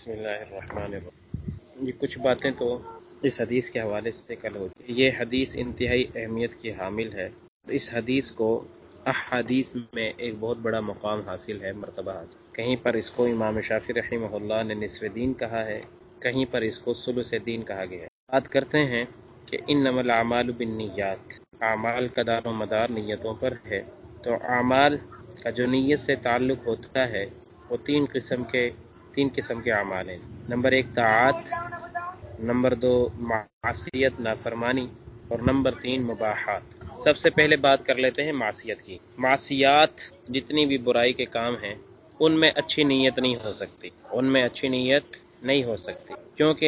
بسم اللہ الرحمن الرحیم۔ یہ کچھ باتیں تو اس حدیث کے حوالے سے کل ہوتی ہے۔ یہ حدیث انتہائی اہمیت کی حامل ہے۔ اس حدیث کو احادیث میں ایک بہت بڑا مقام حاصل ہے، مرتبہ حاصل۔ کہیں پر اس کو امام شافعی رحمہ اللہ نے نصف دین کہا ہے، کہیں پر اس کو ثلث دین کہا گیا ہے۔ بات کرتے ہیں کہ انما الاعمال بالنیات، اعمال کا دار و مدار نیتوں پر ہے۔ تو اعمال کا جو نیت سے تعلق ہوتا ہے وہ تین قسم کے اعمال ہیں۔ نمبر 1 طاعات، نمبر 2 معصیت نافرمانی، اور نمبر 3 مباحات۔ سب سے پہلے بات کر لیتے ہیں معصیت کی۔ معصیات جتنی بھی برائی کے کام ہیں ان میں اچھی نیت نہیں ہو سکتی، کیونکہ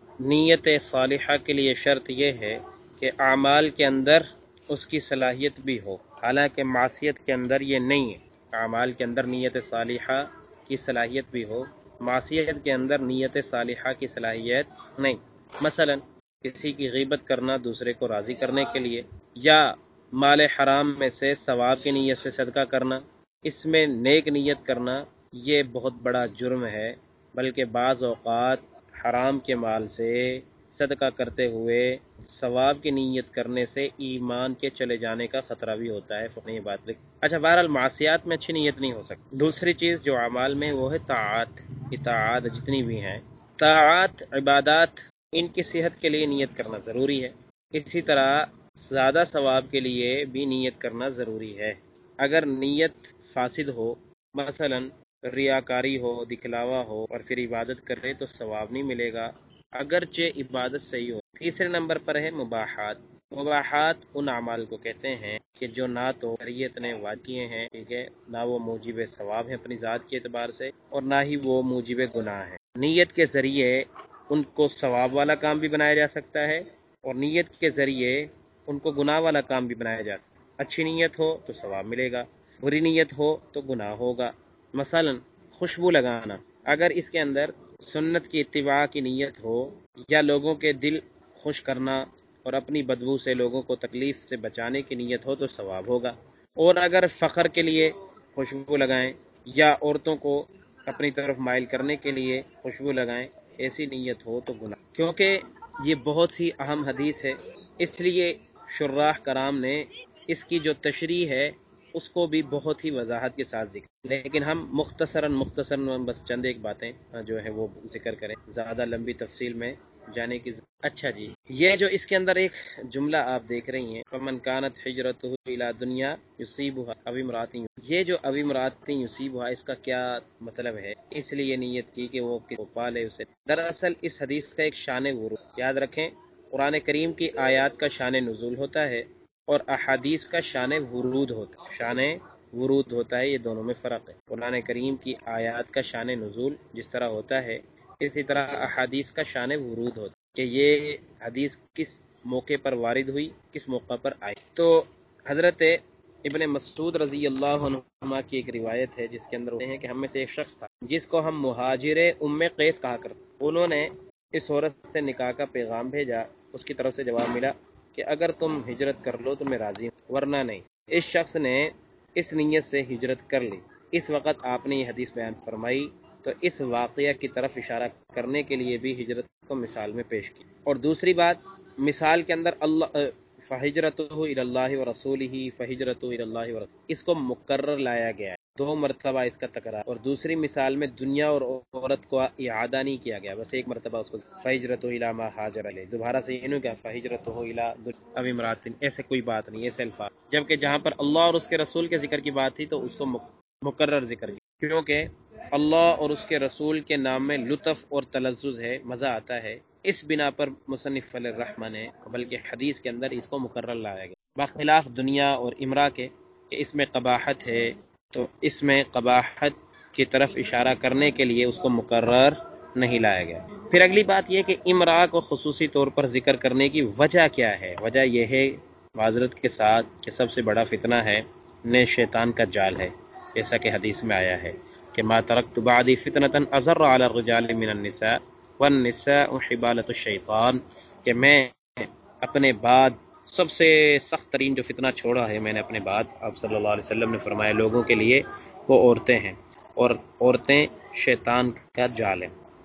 نیت صالحہ کے لیے شرط یہ ہے کہ اعمال کے اندر اس کی صلاحیت بھی ہو، حالانکہ معصیت کے اندر یہ نہیں ہے۔ اعمال کے اندر نیت صالحہ کی صلاحیت بھی ہو، معصیت کے اندر نیت صالحہ کی صلاحیت نہیں۔ مثلا کسی کی غیبت کرنا دوسرے کو راضی کرنے کے لیے، یا مال حرام میں سے ثواب کی نیت سے صدقہ کرنا، اس میں نیک نیت کرنا یہ بہت بڑا جرم ہے، بلکہ بعض اوقات حرام کے مال سے صدقہ کرتے ہوئے ثواب کی نیت کرنے سے ایمان کے چلے جانے کا خطرہ بھی ہوتا ہے۔ فقہ یہ بات لکھ۔ اچھا، بہرحال معصیات میں اچھی نیت نہیں ہو سکتی۔ دوسری چیز جو اعمال میں وہ ہے طاعات۔ اطاعات جتنی بھی ہیں، طاعات عبادات، ان کی صحت کے لیے نیت کرنا ضروری ہے۔ اسی طرح زیادہ ثواب کے لیے بھی نیت کرنا ضروری ہے۔ اگر نیت فاسد ہو، مثلا ریاکاری ہو، دکھلاوا ہو، اور پھر عبادت کرے تو ثواب نہیں ملے گا، اگرچہ عبادت صحیح ہو۔ تیسرے نمبر پر ہے مباحات۔ مباحات ان اعمال کو کہتے ہیں کہ جو نہ تو شریعت نے واجب کیے ہیں، ٹھیک ہے، نہ وہ موجب ثواب ہیں اپنی ذات کے اعتبار سے، اور نہ ہی وہ موجب گناہ ہیں۔ نیت کے ذریعے ان کو ثواب والا کام بھی بنایا جا سکتا ہے، اور نیت کے ذریعے ان کو گناہ والا کام بھی بنایا جا سکتا ہے۔ اچھی نیت ہو تو ثواب ملے گا، بری نیت ہو تو گناہ ہوگا۔ مثلا خوشبو لگانا، اگر اس کے اندر سنت کی اتباع کی نیت ہو، یا لوگوں کے دل خوش کرنا اور اپنی بدبو سے لوگوں کو تکلیف سے بچانے کی نیت ہو تو ثواب ہوگا۔ اور اگر فخر کے لیے خوشبو لگائیں یا عورتوں کو اپنی طرف مائل کرنے کے لیے خوشبو لگائیں، ایسی نیت ہو تو گناہ۔ کیونکہ یہ بہت ہی اہم حدیث ہے، اس لیے شراح کرام نے اس کی جو تشریح ہے اس کو بھی بہت ہی وضاحت کے ساتھ ذکر، لیکن ہم مختصراً بس چند ایک باتیں جو ہے وہ ذکر کریں، زیادہ لمبی تفصیل میں جانے کی۔ اچھا جی، یہ جو اس کے اندر ایک جملہ آپ دیکھ رہی ہیں، فمن کانت ہجرتہ الی دنیا یصیبها او امرأۃ، یہ جو اب امرأۃ یصیبها اس کا کیا مطلب ہے؟ اس لیے نیت کی کہ وہ کس کو پالے اسے۔ دراصل اس حدیث کا ایک شان ورود، یاد رکھیں، قرآن کریم کی آیات کا شان نزول ہوتا ہے اور احادیث کا شان ورود ہوتا ہے۔ شان ورود ہوتا ہے، یہ دونوں میں فرق ہے۔ قرآن کریم کی آیات کا شان نزول جس طرح ہوتا ہے، اسی طرح احادیث کا شان ورود ہوتا ہے کہ یہ حدیث کس موقع پر وارد ہوئی، کس موقع پر آئی۔ تو حضرت ابن مسعود رضی اللہ عنہ کی ایک روایت ہے جس کے اندر ہوتے ہیں کہ ہم میں سے ایک شخص تھا جس کو ہم مہاجر ام قیس کہا کرتے، انہوں نے اس عورت سے نکاح کا پیغام بھیجا، اس کی طرف سے جواب ملا کہ اگر تم ہجرت کر لو تو میں راضی ہوں، ورنہ نہیں۔ اس شخص نے اس نیت سے ہجرت کر لی۔ اس وقت آپ نے یہ حدیث بیان فرمائی تو اس واقعہ کی طرف اشارہ کرنے کے لیے بھی ہجرت کو مثال میں پیش کی۔ اور دوسری بات، مثال کے اندر اللہ فہجرتہ الی اللہ ورسولہ، فہجرتہ الی اللہ ورسولہ، اس کو مکرر لایا گیا ہے، 2 مرتبہ اس کا تکرار، اور دوسری مثال میں دنیا اور عورت کو اعادہ نہیں کیا گیا، بس ایک مرتبہ اس کو فہجرتہ الی ما ہاجر الیہ، دوبارہ سے یہ نہیں کہ فہجرتہ الی اب امرأۃ، ایسے کوئی بات نہیں، ایسے الفاظ، جبکہ جہاں پر اللہ اور اس کے رسول کے ذکر کی بات تھی تو اس کو مکرر ذکر کیا، کیونکہ اللہ اور اس کے رسول کے نام میں لطف اور تلذذ ہے، مزہ آتا ہے، اس بنا پر مصنف فضل الرحمن نے بلکہ حدیث کے اندر اس کو مکرر لایا گیا، بخلاف دنیا اور امرا کے کہ اس میں قباحت ہے، تو اس میں قباحت کی طرف اشارہ کرنے کے لیے اس کو مکرر نہیں لایا گیا۔ پھر اگلی بات یہ کہ امرا کو خصوصی طور پر ذکر کرنے کی وجہ کیا ہے؟ وجہ یہ ہے معذرت کے ساتھ کہ سب سے بڑا فتنہ ہے، نے شیطان کا جال ہے، جیسا کہ حدیث میں آیا ہے کہ ما ترکت بعدی فتنة اضر علی الرجال من النساء والنساء حبالۃ الشیطان، کہ میں اپنے بعد سب سے سخت ترین جو فتنہ چھوڑا ہے میں نے اپنے بعد، آپ صلی اللہ علیہ وسلم نے فرمایا لوگوں کے لیے، وہ عورتیں ہیں، اور عورتیں شیطان کا جال ہیں۔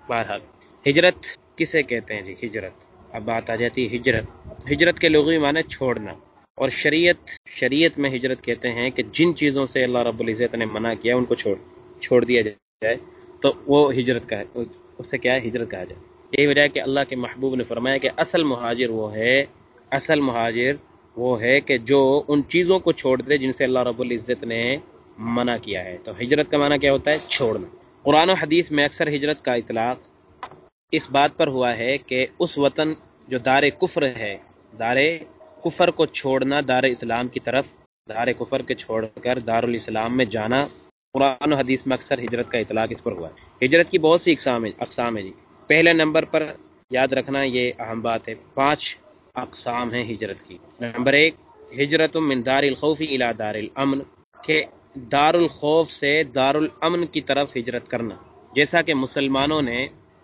بہرحال ہجرت کسے کہتے ہیں جی؟ ہجرت، اب بات آ جاتی ہے ہجرت کے لغوی معنی چھوڑنا، اور شریعت میں ہجرت کہتے ہیں کہ جن چیزوں سے اللہ رب العزت نے منع کیا ان کو چھوڑ دیا جائے تو وہ ہجرت کا ہے، اسے کیا ہے؟ ہجرت کہا جائے۔ یہی وجہ ہے کہ اللہ کے محبوب نے فرمایا کہ اصل مہاجر وہ ہے کہ جو ان چیزوں کو چھوڑ دے جن سے اللہ رب العزت نے منع کیا ہے۔ تو ہجرت کا معنی کیا ہوتا ہے؟ چھوڑنا۔ قرآن و حدیث میں اکثر ہجرت کا اطلاق اس بات پر ہوا ہے کہ اس وطن جو دار کفر ہے، دار کفر کو چھوڑنا دار اسلام کی طرف، دار کفر کے چھوڑ کر دار الاسلام میں جانا، قرآن و حدیث میں اکثر ہجرت کا اطلاق اس پر ہوا ہے۔ ہجرت کی بہت سی اقسام ہے جی۔ پہلے نمبر پر یاد رکھنا، یہ اہم بات ہے، 5 اقسام ہیں ہجرت کی۔ نمبر 1، ہجرت من دار الخوف الی دار الامن، کہ دار الخوف سے دار الامن کی طرف ہجرت کرنا، جیسا کہ مسلمانوں نے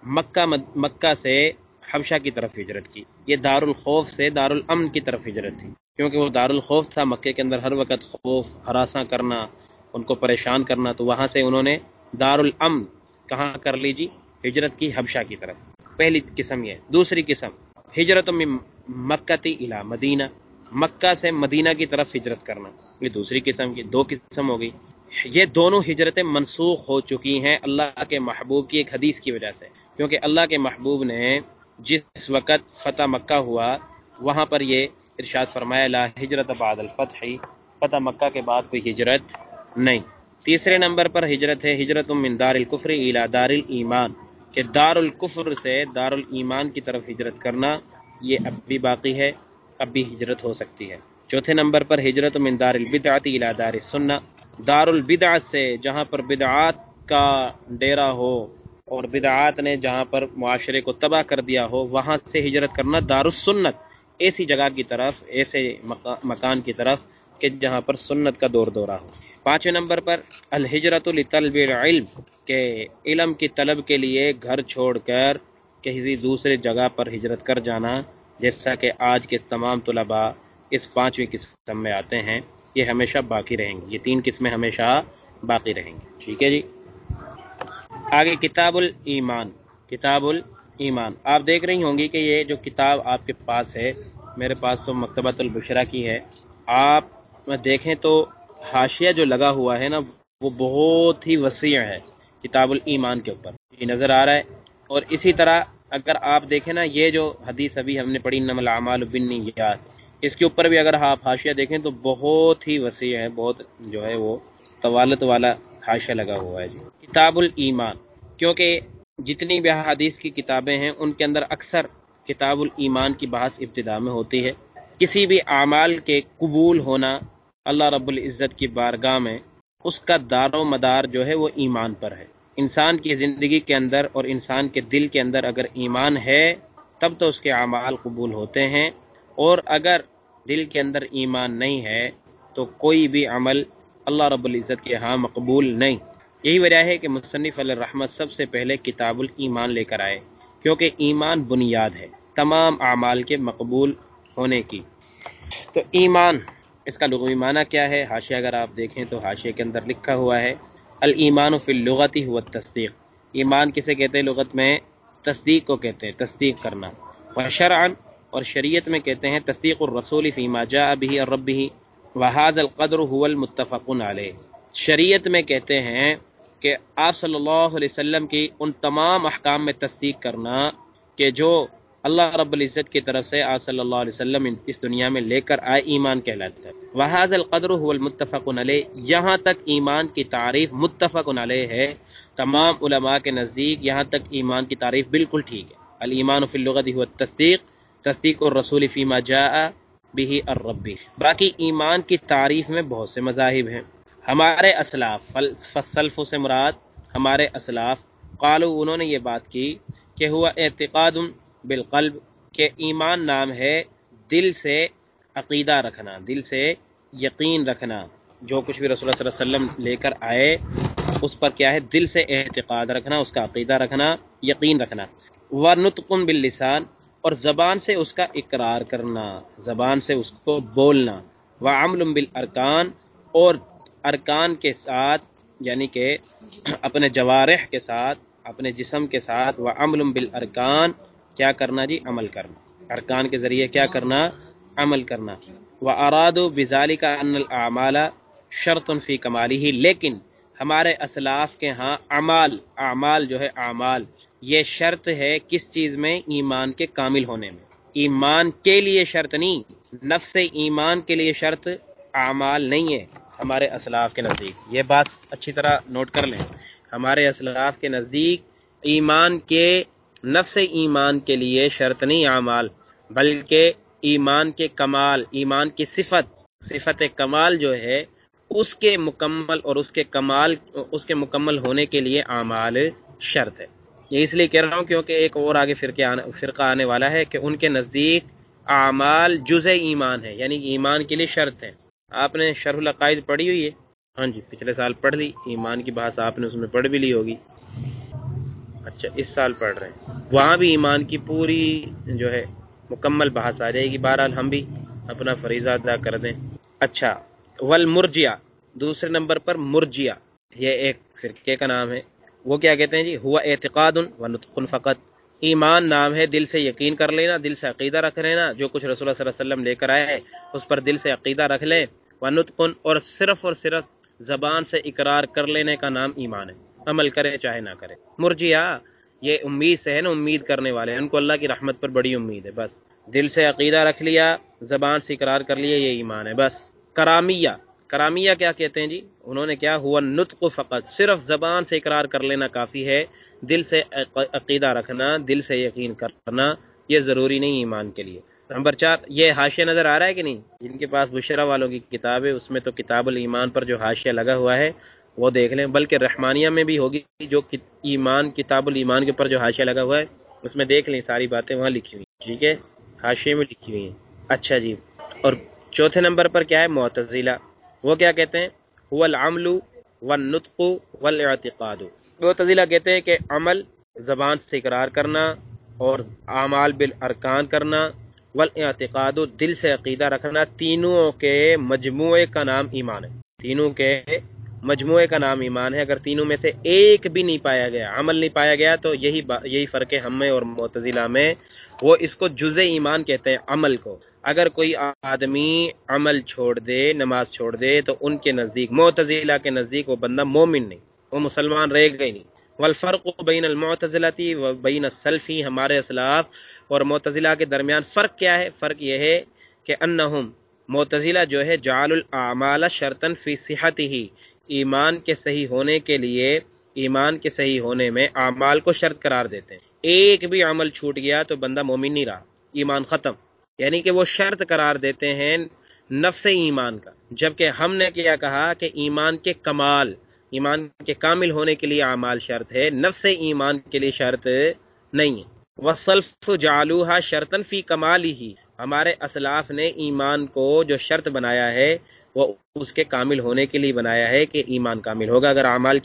مکہ سے حبشہ کی طرف ہجرت کی، یہ دار الخوف سے دار الامن کی طرف ہجرت تھی، کیونکہ وہ دار الخوف تھا، مکے کے اندر ہر وقت خوف ہراساں کرنا، ان کو پریشان کرنا، تو وہاں سے انہوں نے دار الامن کہاں کر لی جی؟ ہجرت کی حبشہ کی طرف۔ پہلی قسم یہ۔ دوسری قسم ہجرت من مکہ الی مدینہ، مکہ سے مدینہ کی طرف ہجرت کرنا، یہ دوسری قسم کی۔ 2 قسم ہو گئی۔ یہ دونوں ہجرتیں منسوخ ہو چکی ہیں اللہ کے محبوب کی ایک حدیث کی وجہ سے، کیونکہ اللہ کے محبوب نے جس وقت فتح مکہ ہوا وہاں پر یہ ارشاد فرمایا لا ہجرت بعد الفتح، فتح مکہ کے بعد کوئی ہجرت نہیں۔ تیسرے نمبر پر ہجرت ہے ہجرت من دار الکفر الی دار الایمان، کہ دار الکفر سے دار الایمان کی طرف ہجرت کرنا، یہ اب بھی باقی ہے، اب بھی ہجرت ہو سکتی ہے۔ چوتھے نمبر پر ہجرت من دار البدعۃ الی دار السنہ، دار البدعت سے جہاں پر بدعات کا ڈیرا ہو اور بدعات نے جہاں پر معاشرے کو تباہ کر دیا ہو وہاں سے ہجرت کرنا دار السنت، ایسی جگہ کی طرف، ایسے مکان کی طرف کہ جہاں پر سنت کا دور دورہ ہو۔ 5ویں نمبر پر الہجرت لطلب العلم، کہ علم کی طلب کے لیے گھر چھوڑ کر کسی دوسرے جگہ پر ہجرت کر جانا، جیسا کہ آج کے تمام طلباء اس 5ویں قسم میں آتے ہیں، یہ ہمیشہ باقی رہیں گی، یہ 3 قسمیں ہمیشہ باقی رہیں گی۔ ٹھیک ہے جی۔ آگے کتاب الایمان، کتاب الایمان آپ دیکھ رہی ہوں گی کہ یہ جو کتاب آپ کے پاس ہے، میرے پاس تو مکتبۃ البشرا کی ہے، آپ دیکھیں تو حاشیہ جو لگا ہوا ہے نا وہ بہت ہی وسیع ہے کتاب الایمان کے اوپر، یہ نظر آ رہا ہے۔ اور اسی طرح اگر آپ دیکھیں نا، یہ جو حدیث ابھی ہم نے پڑھی انما الاعمال بالنیات، اس کے اوپر بھی اگر آپ حاشیہ دیکھیں تو بہت ہی وسیع ہے، بہت جو ہے وہ طوالت والا حاشیہ لگا ہوا ہے جی۔ کتاب الایمان، کیونکہ جتنی بھی حدیث کی کتابیں ہیں ان کے اندر اکثر کتاب الایمان کی بحث ابتدا میں ہوتی ہے۔ کسی بھی اعمال کے قبول ہونا اللہ رب العزت کی بارگاہ میں، اس کا دار و مدار جو ہے وہ ایمان پر ہے۔ انسان کی زندگی کے اندر اور انسان کے دل کے اندر اگر ایمان ہے تب تو اس کے اعمال قبول ہوتے ہیں، اور اگر دل کے اندر ایمان نہیں ہے تو کوئی بھی عمل اللہ رب العزت کے ہاں مقبول نہیں۔ یہی وجہ ہے کہ مصنف علیہ الرحمت سب سے پہلے کتاب الایمان لے کر آئے، کیونکہ ایمان بنیاد ہے تمام اعمال کے مقبول ہونے کی۔ تو ایمان، اس کا لغوی معنی کیا ہے؟ حاشیہ اگر آپ دیکھیں تو حاشیے کے اندر لکھا ہوا ہے الایمان فی اللغت هو التصدیق، ایمان کسے کہتے ہیں لغت میں؟ تصدیق کو کہتے ہیں، تصدیق کرنا۔ وشرعا، اور شریعت میں کہتے ہیں تصدیق الرسول فیما جاء به عن ربه وهذا القدر هو المتفق علیہ، شریعت میں کہتے ہیں کہ آپ صلی اللہ علیہ وسلم کی ان تمام احکام میں تصدیق کرنا کہ جو اللہ رب العزت کی طرف سے آپ صلی اللہ علیہ وسلم اس دنیا میں لے کر آئے، ایمان کہلاتا ہے۔ وَهَذَا الْقَدْرُ هُوَ الْمُتَّفَقُ عَلَيْهِ، یہاں تک ایمان کی تعریف متفق علیہ ہے، تمام علماء کے نزدیک یہاں تک ایمان کی تعریف بالکل ٹھیک ہے۔ الایمان فی اللغت هو التصدیق، تصدیق الرسول فیما جاء به عن ربہ۔ باقی ایمان کی تعریف میں بہت سے مذاہب ہیں۔ ہمارے اسلاف، فالسلف سے مراد ہمارے اسلاف، قالو، انہوں نے یہ بات کی کہ ہوا اعتقاد بالقلب، کہ ایمان نام ہے دل سے عقیدہ رکھنا، دل سے یقین رکھنا، جو کچھ بھی رسول اللہ صلی اللہ علیہ وسلم لے کر آئے اس پر کیا ہے؟ دل سے اعتقاد رکھنا، اس کا عقیدہ رکھنا، یقین رکھنا۔ وَنُطْقٌ بِاللِّسَان، اور زبان سے اس کا اقرار کرنا، زبان سے اس کو بولنا۔ وَعَمْلٌ بِالْأَرْكَانِ، اور ارکان کے ساتھ، یعنی کہ اپنے جوارح کے ساتھ اپنے جسم کے ساتھ، وعمل بالارکان، کیا کرنا جی؟ عمل کرنا، ارکان کے ذریعے کیا کرنا؟ عمل کرنا۔ وارادوا بذلک ان الاعمال شرط فی کمالہ، لیکن ہمارے اسلاف کے ہاں اعمال جو ہے اعمال، یہ شرط ہے کس چیز میں؟ ایمان کے کامل ہونے میں۔ ایمان کے لیے شرط نہیں، نفس ایمان کے لیے شرط اعمال نہیں ہے ہمارے اسلاف کے نزدیک۔ یہ بات اچھی طرح نوٹ کر لیں، ہمارے اسلاف کے نزدیک ایمان کے، نفس ایمان کے لیے شرط نہیں اعمال، بلکہ ایمان کے کمال، ایمان کی صفت کمال جو ہے، اس کے مکمل اور اس کے مکمل ہونے کے لیے اعمال شرط ہے۔ یہ اس لیے کہہ رہا ہوں کیونکہ ایک اور آگے فرقہ آنے والا ہے کہ ان کے نزدیک اعمال جزء ایمان ہے، یعنی ایمان کے لیے شرط ہے۔ آپ نے شرح العقائد پڑھی ہوئی ہے؟ ہاں جی، پچھلے سال پڑھ لی، ایمان کی بحث آپ نے اس میں پڑھ بھی لی ہوگی۔ اچھا، اس سال پڑھ رہے ہیں، وہاں بھی ایمان کی پوری جو ہے مکمل بحث آ جائے گی۔ بہرحال ہم بھی اپنا فریضہ ادا کر دیں۔ اچھا، والمرجیہ، دوسرے نمبر پر مرجیہ، یہ ایک فرقے کا نام ہے۔ وہ کیا کہتے ہیں جی؟ ہوا اعتقاد و نطق فقط، ایمان نام ہے، دل سے یقین کر لینا، دل سے عقیدہ رکھ لینا، جو کچھ رسول اللہ صلی اللہ علیہ وسلم لے کر آئے ہیں اس پر دل سے عقیدہ رکھ لیں، و نطق، اور صرف زبان سے اقرار کر لینے کا نام ایمان ہے، عمل کرے چاہے نہ کرے۔ مرجیہ یہ امید سے ہے نا، امید کرنے والے ہیں، ان کو اللہ کی رحمت پر بڑی امید ہے، بس دل سے عقیدہ رکھ لیا، زبان سے اقرار کر لیا، یہ ایمان ہے بس۔ کرامیہ کیا کہتے ہیں جی؟ انہوں نے کیا؟ ہوا نطق فقط، صرف زبان سے اقرار کر لینا کافی ہے، دل سے عقیدہ رکھنا، دل سے یقین کرنا یہ ضروری نہیں ایمان کے لیے۔ نمبر 4، یہ حاشیہ نظر آ رہا ہے کہ نہیں؟ جن کے پاس بشرا والوں کی کتاب ہے اس میں تو کتاب الایمان پر جو حاشیہ لگا ہوا ہے وہ دیکھ لیں، بلکہ رحمانیہ میں بھی ہوگی جو ایمان، کتاب الایمان کے اوپر جو حاشیہ لگا ہوا ہے اس میں دیکھ لیں، ساری باتیں وہاں لکھی ہوئی ہیں، ٹھیک ہے، حاشیے میں لکھی ہوئی ہیں۔ اچھا جی، اور چوتھے نمبر پر کیا ہے؟ معتزلہ، وہ کیا کہتے ہیں؟ هو العمل والنطق والاعتقاد، معتزلہ کہتے ہیں کہ عمل زبان سے اقرار کرنا اور اعمال بالارکان کرنا، والاعتقاد دل سے عقیدہ رکھنا، تینوں کے مجموعے کا نام ایمان ہے، تینوں کے مجموعے کا نام ایمان ہے۔ اگر تینوں میں سے ایک بھی نہیں پایا گیا، عمل نہیں پایا گیا، تو یہی فرق ہے ہم میں اور معتزلہ میں، وہ اس کو جزء ایمان کہتے ہیں عمل کو۔ اگر کوئی آدمی عمل چھوڑ دے، نماز چھوڑ دے، تو ان کے نزدیک، معتزلہ کے نزدیک، وہ بندہ مومن نہیں، وہ مسلمان رہ گئی نہیں۔ والفرق بین المعتزلۃ و بین السلف، ہمارے اسلاف اور معتزلہ کے درمیان فرق کیا ہے؟ فرق یہ ہے کہ انہم، معتزلہ جو ہے، جعل الاعمال شرطا فی صحتہ، ایمان کے صحیح ہونے کے لیے، ایمان کے صحیح ہونے میں اعمال کو شرط قرار دیتے ہیں۔ ایک بھی عمل چھوٹ گیا تو بندہ مومن نہیں رہا، ایمان ختم، یعنی کہ وہ شرط قرار دیتے ہیں نفس ایمان کا، جبکہ ہم نے کیا کہا کہ ایمان کے کمال، ایمان کے کامل ہونے کے لیے اعمال شرط ہے، نفس ایمان کے لیے شرط نہیں ہے۔ وَالسَّلْفُ جَعَلُوهَا شَرْطًا فِي كَمَالِهِ، ہمارے اسلاف نے ایمان کو جو شرط بنایا ہے وہ اس کے کامل ہونے کے لیے بنایا ہے کہ ایمان کامل ہوگا، اگر اعمال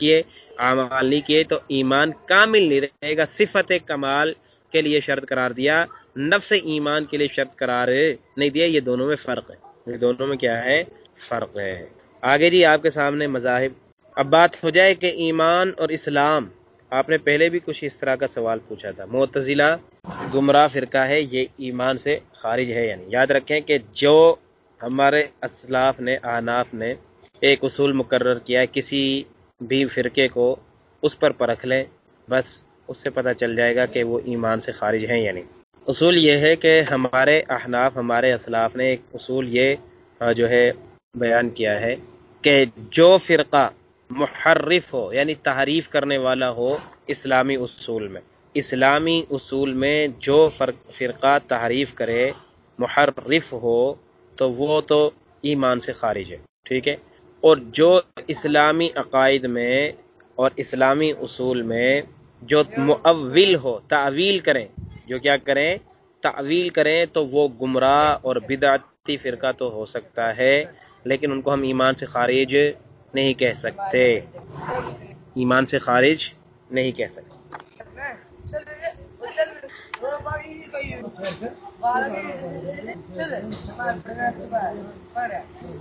نہیں کیے تو ایمان کامل نہیں رہے گا۔ صفت کمال کے لیے شرط قرار دیا، نفس ایمان کے لیے شرط قرار نہیں دیا، یہ دونوں میں فرق ہے، یہ دونوں میں کیا ہے؟ فرق ہے۔ آگے جی آپ کے سامنے مذاہب، اب بات ہو جائے کہ ایمان اور اسلام، آپ نے پہلے بھی کچھ اس طرح کا سوال پوچھا تھا، معتزلہ گمراہ فرقہ ہے، یہ ایمان سے خارج ہے یعنی؟ یاد رکھیں کہ جو ہمارے اسلاف نے، احناف نے ایک اصول مقرر کیا ہے، کسی بھی فرقے کو اس پر پرکھ لیں، بس اس سے پتہ چل جائے گا کہ وہ ایمان سے خارج ہیں یا نہیں۔ اصول یہ ہے کہ ہمارے احناف، ہمارے اسلاف نے ایک اصول یہ جو ہے بیان کیا ہے کہ جو فرقہ محرف ہو، یعنی تحریف کرنے والا ہو اسلامی اصول میں جو فرقہ تحریف کرے، محرف ہو، تو وہ تو ایمان سے خارج ہے، ٹھیک ہے۔ اور جو اسلامی عقائد میں اور اسلامی اصول میں جو مؤول ہو، تعویل کریں، جو کیا کریں؟ تعویل کریں، تو وہ گمراہ اور بدعتی فرقہ تو ہو سکتا ہے، لیکن ان کو ہم ایمان سے خارج نہیں کہہ سکتے، ایمان سے خارج نہیں کہہ سکتے۔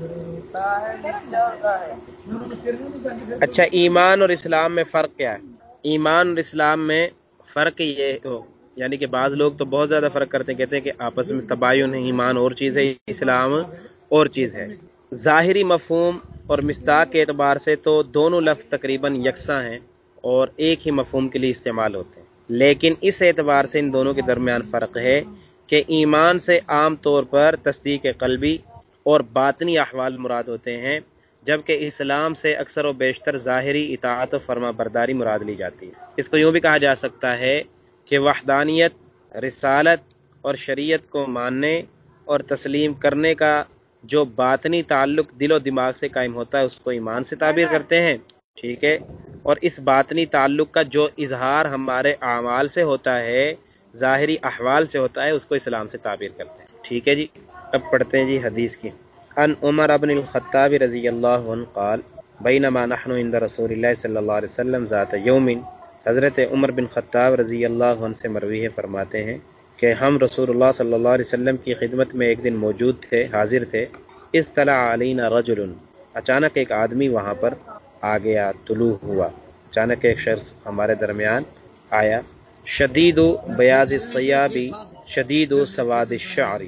اچھا، ایمان اور اسلام میں فرق کیا ہے؟ ایمان اور اسلام میں فرق یہ ہو، یعنی کہ بعض لوگ تو بہت زیادہ فرق کرتے ہیں، کہتے ہیں کہ آپس میں تباین ہے، ایمان اور چیز ہے، اسلام اور چیز ہے۔ ظاہری مفہوم اور مصداق کے اعتبار سے تو دونوں لفظ تقریباً یکساں ہیں اور ایک ہی مفہوم کے لیے استعمال ہوتے ہیں، لیکن اس اعتبار سے ان دونوں کے درمیان فرق ہے کہ ایمان سے عام طور پر تصدیق قلبی اور باطنی احوال مراد ہوتے ہیں، جبکہ اسلام سے اکثر و بیشتر ظاہری اطاعت و فرما برداری مراد لی جاتی ہے۔ اس کو یوں بھی کہا جا سکتا ہے کہ وحدانیت، رسالت اور شریعت کو ماننے اور تسلیم کرنے کا جو باطنی تعلق دل و دماغ سے قائم ہوتا ہے اس کو ایمان سے تعبیر کرتے ہیں، ٹھیک ہے، اور اس باطنی تعلق کا جو اظہار ہمارے اعمال سے ہوتا ہے، ظاہری احوال سے ہوتا ہے، اس کو اسلام سے تعبیر کرتے ہیں، ٹھیک ہے جی۔ اب پڑھتے ہیں جی حدیث کی۔ ان عمر بن الخطاب رضی اللہ عنہ قال بینما نحن عند رسول اللہ صلی اللہ علیہ وسلم ذات یوم، حضرت عمر بن خطاب رضی اللہ عنہ سے مروی ہے، فرماتے ہیں کہ ہم رسول اللہ صلی اللہ علیہ وسلم کی خدمت میں ایک دن موجود تھے، حاضر تھے۔ اطلع علینا رجل، اچانک ایک آدمی وہاں پر آ گیا، طلوع ہوا، اچانک ایک شخص ہمارے درمیان آیا۔ شدید بیاض الثیاب شدید سواد الشعر،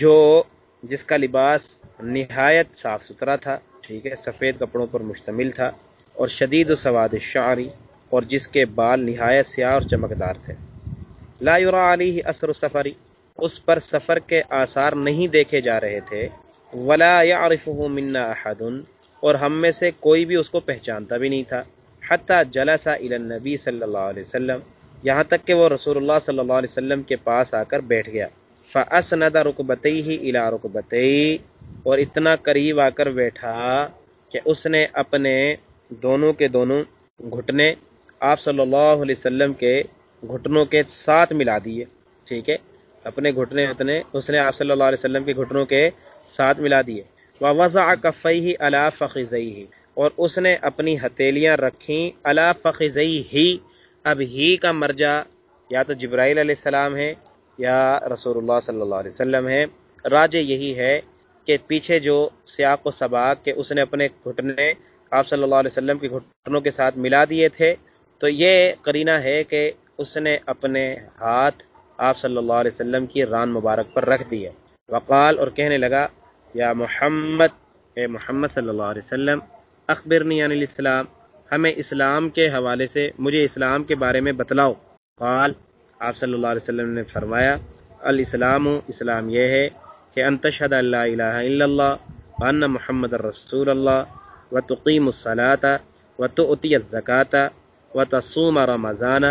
جس کا لباس نہایت صاف ستھرا تھا، ٹھیک ہے، سفید کپڑوں پر مشتمل تھا، اور شدید سواد الشعر، اور جس کے بال نہایت سیاہ اور چمکدار تھے۔ لا یری علیہ اثر السفر، اس پر سفر کے آثار نہیں دیکھے جا رہے تھے۔ ولا یعرفہ منا احد، اور ہم میں سے کوئی بھی اس کو پہچانتا بھی نہیں تھا۔ حتی جلس الی النبی صلی اللہ علیہ وسلم، یہاں تک کہ وہ رسول اللہ صلی اللہ علیہ وسلم کے پاس آ کر بیٹھ گیا۔ فاسند رکبتیہ الی رکبتیہ، اور اتنا قریب آ کر بیٹھا کہ اس نے اپنے دونوں کے دونوں گھٹنے آپ صلی اللہ علیہ وسلم کے گھٹنوں کے ساتھ ملا دیے، ٹھیک ہے، اپنے گھٹنے اس نے آپ صلی اللہ علیہ وسلم کے گھٹنوں کے ساتھ ملا دیے۔ ووضع کفیہ علی فخذیہ، اور اس نے اپنی ہتھیلیاں رکھیں علی فخذیہ، اب ہی کا مرجع یا تو جبرائیل علیہ السلام ہے یا رسول اللہ صلی اللہ علیہ وسلم ہے۔ راجع یہی ہے کہ پیچھے جو سیاق و سباق کہ اس نے اپنے گھٹنے آپ صلی اللہ علیہ وسلم کے گھٹنوں کے ساتھ ملا دیے تھے، تو یہ قرینہ ہے کہ اس نے اپنے ہاتھ آپ صلی اللہ علیہ وسلم کی ران مبارک پر رکھ دیے۔ وقال، اور کہنے لگا، یا محمد، اے محمد صلی اللہ علیہ وسلم، اخبرنی عن الاسلام، ہمیں اسلام کے حوالے سے مجھے اسلام کے بارے میں بتلاؤ۔ قال، آپ صلی اللہ علیہ وسلم نے فرمایا، الاسلام، اسلام یہ ہے کہ ان تشہد ان لا الہ الا اللہ وان محمد الرسول اللہ وتقیم الصلاۃ وتؤتی الزکاۃ وتصوم رمضان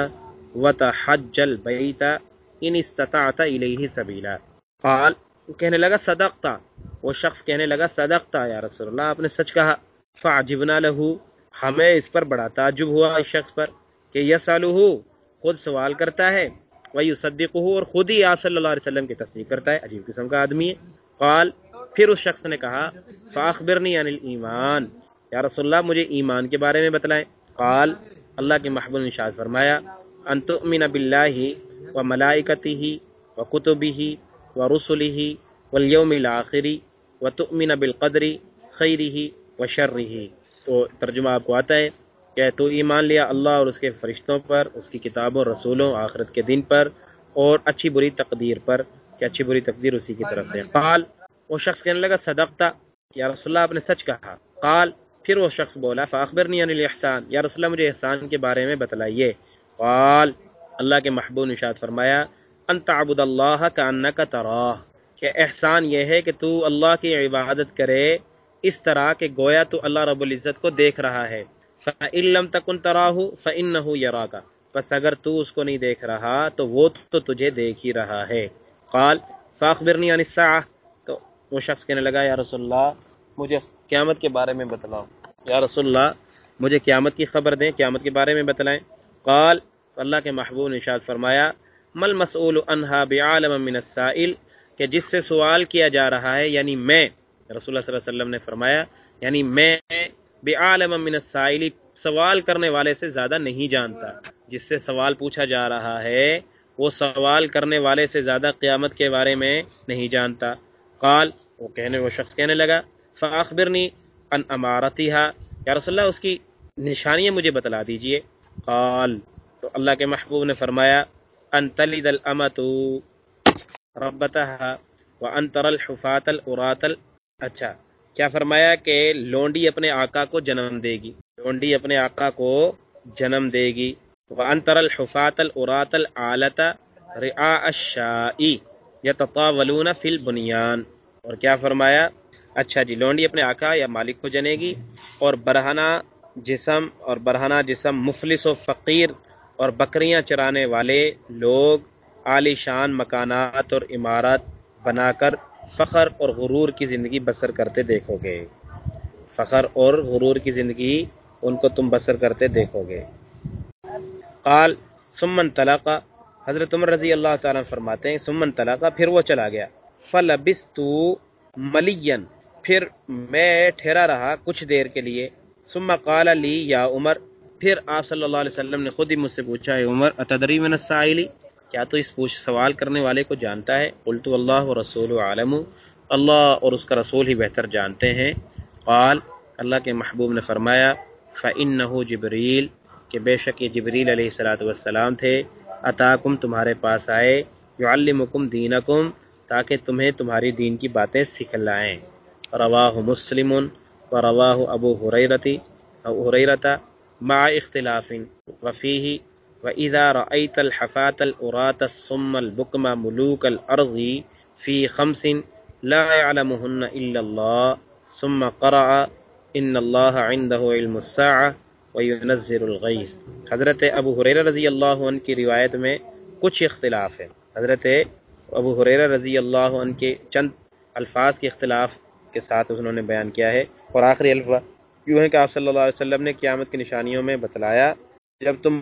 وتحج البیت ان استطعت الیہ سبیلا۔ قال، کہنے لگا صدقتا، وہ شخص کہنے لگا صدقتا یا رسول اللہ، آپ نے سچ کہا۔ فعجبنا لہ، ہمیں اس پر بڑا تعجب ہوا اس شخص پر کہ یسألہ، خود سوال کرتا ہے، ویصدقہ، اور خود ہی آپ صلی اللہ علیہ وسلم کی تصدیق کرتا ہے، عجیب قسم کا آدمی ہے۔ قال، پھر اس شخص نے کہا، فاخبرنی عن الایمان، یا رسول اللہ مجھے ایمان کے بارے میں بتلائیں۔ قال، اللہ کے محبوب نے ارشاد فرمایا، ان تؤمن باللہ وملائکتہ وکتبہ ورسلہ والیوم الآخر وتؤمن بالقدر خیرہ وشرہ۔ تو ترجمہ آپ کو آتا ہے کہ تو ایمان لیا اللہ اور اس کے فرشتوں پر، اس کی کتابوں، رسولوں، آخرت کے دن پر، اور اچھی بری تقدیر پر، کہ اچھی بری تقدیر اسی کی طرف سے۔ قال، وہ شخص کہنے لگا صدقتا، یا رسول اللہ آپ نے سچ کہا۔ قال، پھر وہ شخص بولا، فاخبرنی عن الاحسان، یا رسول اللہ مجھے احسان کے بارے میں بتلائیے۔ قال، اللہ کے محبوب نے ارشاد فرمایا، ان تعبد اللہ کانک تراہ، کہ احسان یہ ہے کہ تو اللہ کی عبادت کرے اس طرح کہ گویا تو اللہ رب العزت کو دیکھ رہا ہے۔ فَإِن لَّمْ تَكُن تَرَاهُ فَإِنَّهُ يَرَاكَ، بس اگر تو اس کو نہیں دیکھ رہا تو وہ تو تجھے دیکھ ہی رہا ہے۔ قال، فاخبرنی عن الساعة، تو وہ شخص کہنے لگا، یا رسول اللہ مجھے قیامت کے بارے میں بتلاؤ، یا رسول اللہ مجھے قیامت کی خبر دیں، قیامت کے بارے میں بتلائیں۔ قال، اللہ کے محبوب نے ارشاد فرمایا، مل مسئول عنہا بعالم من السائل، کہ جس سے سوال کیا جا رہا ہے، یعنی میں، رسول اللہ صلی اللہ علیہ وسلم نے فرمایا، یعنی میں بعالم من السائل، سوال کرنے والے سے زیادہ نہیں جانتا، جس سے سوال پوچھا جا رہا ہے وہ سوال کرنے والے سے زیادہ قیامت کے بارے میں نہیں جانتا۔ قال، وہ شخص کہنے لگا، فاخبرنی عن امارتها، یا رسول اللہ اس کی نشانیاں مجھے بتلا دیجئے۔ قال، تو اللہ کے محبوب نے فرمایا ان تلد الامۃ ربتها وان ترى الحفاة العراة اچھا کیا فرمایا کہ لونڈی اپنے آقا کو جنم دے گی، لونڈی اپنے آقا کو جنم دے گی، وان ترى الحفاة العراة العالة رعاء الشاء یتطاولون فی البنیان، اور کیا فرمایا اچھا جی لونڈی اپنے آقا یا مالک کو جنے گی، اور برہنہ جسم مفلس و فقیر اور بکریاں چرانے والے لوگ عالی شان مکانات اور عمارات بنا کر فخر اور غرور کی زندگی بسر کرتے دیکھو گے، فخر اور غرور کی زندگی ان کو تم بسر کرتے دیکھو گے۔ قال ثم انطلق، حضرت عمر رضی اللہ تعالیٰ فرماتے ہیں ثم انطلق، پھر وہ چلا گیا، فلبثت ملیا، پھر میں ٹھہرا رہا کچھ دیر کے لیے، ثم قال لی یا عمر، پھر آپ صلی اللہ علیہ وسلم نے خود ہی مجھ سے پوچھا ہے عمر اتدری من السائل، کیا تو اس سوال کرنے والے کو جانتا ہے؟ قلت اللہ ورسولہ عالم، اللہ اور اس کا رسول ہی بہتر جانتے ہیں۔ قال، اللہ کے محبوب نے فرمایا فإنہ جبریل، کہ بے شک یہ جبریل علیہ السلام تھے، اتاکم تمہارے پاس آئے، یعلمکم دینکم، تاکہ تمہیں تمہاری دین کی باتیں سکھلائیں۔ رواہ مسلم ورواہ ابو ہریرۃ مع اختلاف وفیہ وإذا رأيت الحفاة العراة الصم البكم ملوك الأرض في 5 لا يعلمهن إلا الله ثم قرأ إن الله عنده علم الساعة وينزل الغيث۔ حضرت ابو ہریرہ رضی اللہ عنہ کی روایت میں کچھ اختلاف ہے، حضرت ابو ہریرہ رضی اللہ عنہ کے چند الفاظ کے اختلاف کے ساتھ انہوں نے بیان کیا ہے، اور آخری الفاظ یوں ہے کہ آپ صلی اللہ علیہ وسلم نے قیامت کی نشانیوں میں بتلایا جب تم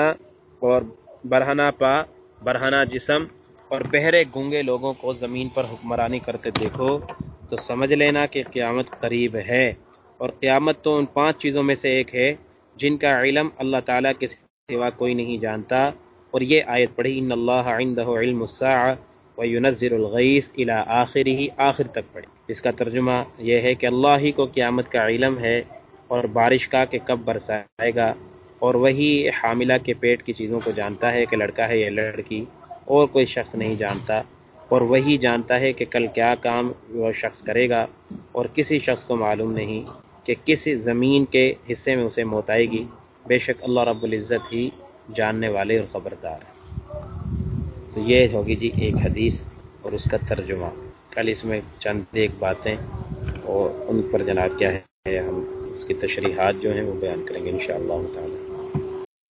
برہنہ جسم اور بہرے گونگے لوگوں کو زمین پر حکمرانی کرتے دیکھو تو سمجھ لینا کہ قیامت قریب ہے، اور قیامت تو ان 5 چیزوں میں سے ایک ہے جن کا علم اللہ تعالیٰ کے سوا کوئی نہیں جانتا، اور یہ آیت پڑھی ان اللہ عنده علم الساعة وینزل الغیث الی آخرہ، آخر تک پڑھی، اس کا ترجمہ یہ ہے کہ اللہ ہی کو قیامت کا علم ہے اور بارش کا کہ کب برسائے گا، اور وہی حاملہ کے پیٹ کی چیزوں کو جانتا ہے کہ لڑکا ہے یا لڑکی، اور کوئی شخص نہیں جانتا، اور وہی جانتا ہے کہ کل کیا کام وہ شخص کرے گا، اور کسی شخص کو معلوم نہیں کہ کس زمین کے حصے میں اسے موت آئے گی، بے شک اللہ رب العزت ہی جاننے والے اور خبردار ہے۔ تو یہ ہوگی جی ایک حدیث اور اس کا ترجمہ، کل اس میں چند ایک باتیں اور ان پر جناب کیا ہے ہم اس کی تشریحات جو ہیں وہ بیان کریں گے انشاءاللہ تعالی۔